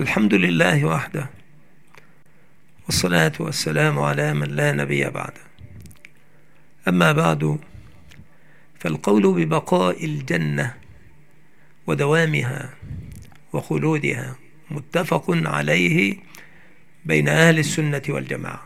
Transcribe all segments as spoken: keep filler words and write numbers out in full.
الحمد لله وحده، والصلاة والسلام على من لا نبي بعده. أما بعد، فالقول ببقاء الجنة ودوامها وخلودها متفق عليه بين أهل السنة والجماعة،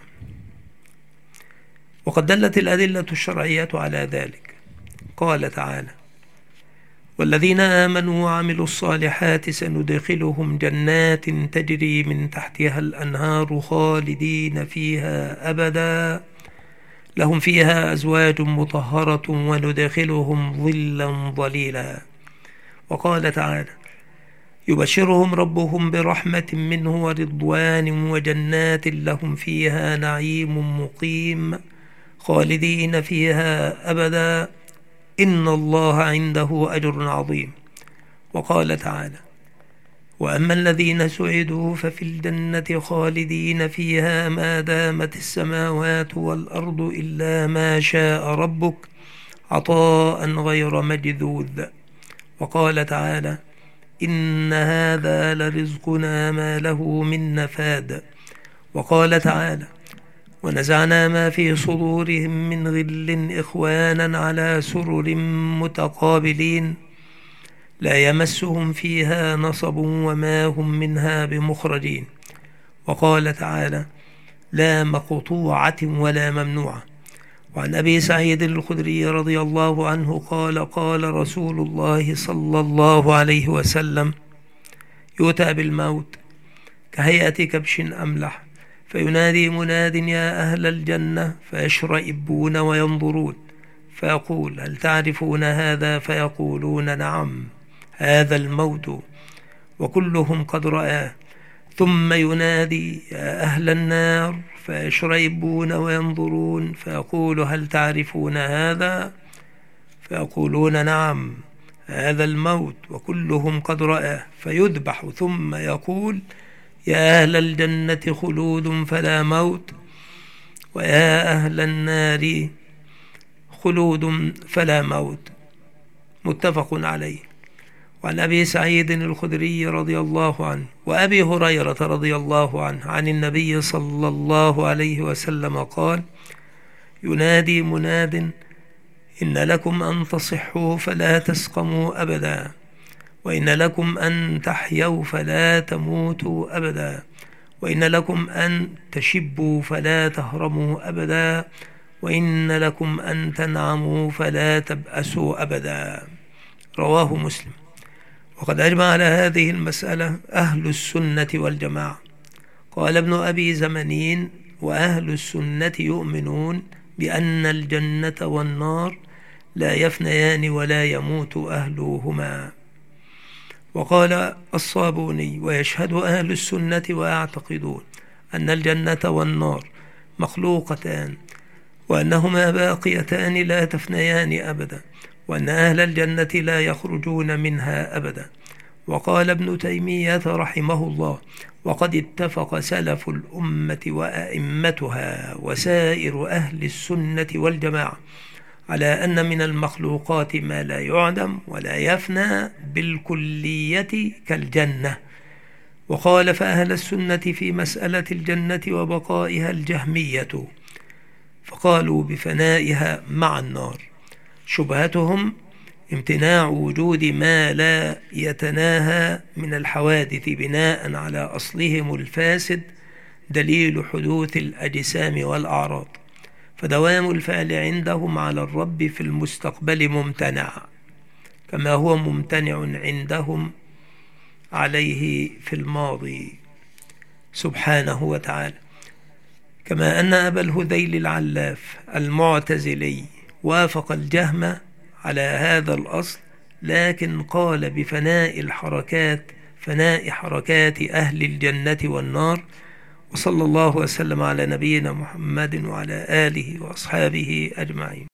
وقد دلت الأدلة الشرعية على ذلك. قال تعالى: والذين آمنوا وعملوا الصالحات سندخلهم جنات تجري من تحتها الأنهار خالدين فيها أبدا لهم فيها أزواج مطهرة وندخلهم ظلا ظليلا. وقال تعالى: يبشرهم ربهم برحمة منه ورضوان وجنات لهم فيها نعيم مقيم خالدين فيها أبدا إن الله عنده أجر عظيم. وقال تعالى: وأما الذين سعدوا ففي الجنة خالدين فيها ما دامت السماوات والأرض إلا ما شاء ربك عطاء غير مجذوذ. وقال تعالى: إن هذا لرزقنا ما له من نفاد. وقال تعالى: ونزعنا ما في صدورهم من غل إخوانا على سرر متقابلين لا يمسهم فيها نصب وما هم منها بمخرجين. وقال تعالى: لا مقطوعة ولا ممنوعة. وعن أبي سعيد الخدري رضي الله عنه قال: قال رسول الله صلى الله عليه وسلم: يؤتى بالموت كهيئة كبش أملح فينادي مناد: يا أهل الجنة، فيشرئبون وينظرون، فيقول: هل تعرفون هذا؟ فيقولون: نعم، هذا الموت، وكلهم قد رآه. ثم ينادي: يا أهل النار، فيشرئبون وينظرون، فيقول: هل تعرفون هذا؟ فيقولون: نعم، هذا الموت، وكلهم قد رآه. فيذبح ثم يقول: يا أهل الجنة خلود فلا موت، ويا أهل النار خلود فلا موت. متفق عليه. وعن أبي سعيد الخدري رضي الله عنه وأبي هريرة رضي الله عنه عن النبي صلى الله عليه وسلم قال: ينادي مناد: إن لكم أن تصحوا فلا تسقموا أبدا، وإن لكم أن تحيوا فلا تموتوا أبدا، وإن لكم أن تشبوا فلا تهرموا أبدا، وإن لكم أن تنعموا فلا تبأسوا أبدا. رواه مسلم. وقد أجمع على هذه المسألة أهل السنة والجماعة. قال ابن أبي زمنين: وأهل السنة يؤمنون بأن الجنة والنار لا يفنيان ولا يموت أهلهما. وقال الصابوني: ويشهد أهل السنة ويعتقدون أن الجنة والنار مخلوقتان، وأنهما باقيتان لا تفنيان أبدا، وأن أهل الجنة لا يخرجون منها أبدا. وقال ابن تيمية رحمه الله: وقد اتفق سلف الأمة وأئمتها وسائر أهل السنة والجماعة على أن من المخلوقات ما لا يعدم ولا يفنى بالكلية كالجنة. وخالف أهل السنة في مسألة الجنة وبقائها الجهمية، فقالوا بفنائها مع النار. شبهتهم امتناع وجود ما لا يتناهى من الحوادث بناء على أصلهم الفاسد دليل حدوث الأجسام والأعراض، فدوام الفعل عندهم على الرب في المستقبل ممتنع، كما هو ممتنع عندهم عليه في الماضي سبحانه وتعالى. كما أن أبا الهذيل العلاف المعتزلي وافق الجهم على هذا الأصل، لكن قال بفناء الحركات فناء حركات أهل الجنة والنار. وصلى الله وسلم على نبينا محمد وعلى آله وأصحابه أجمعين.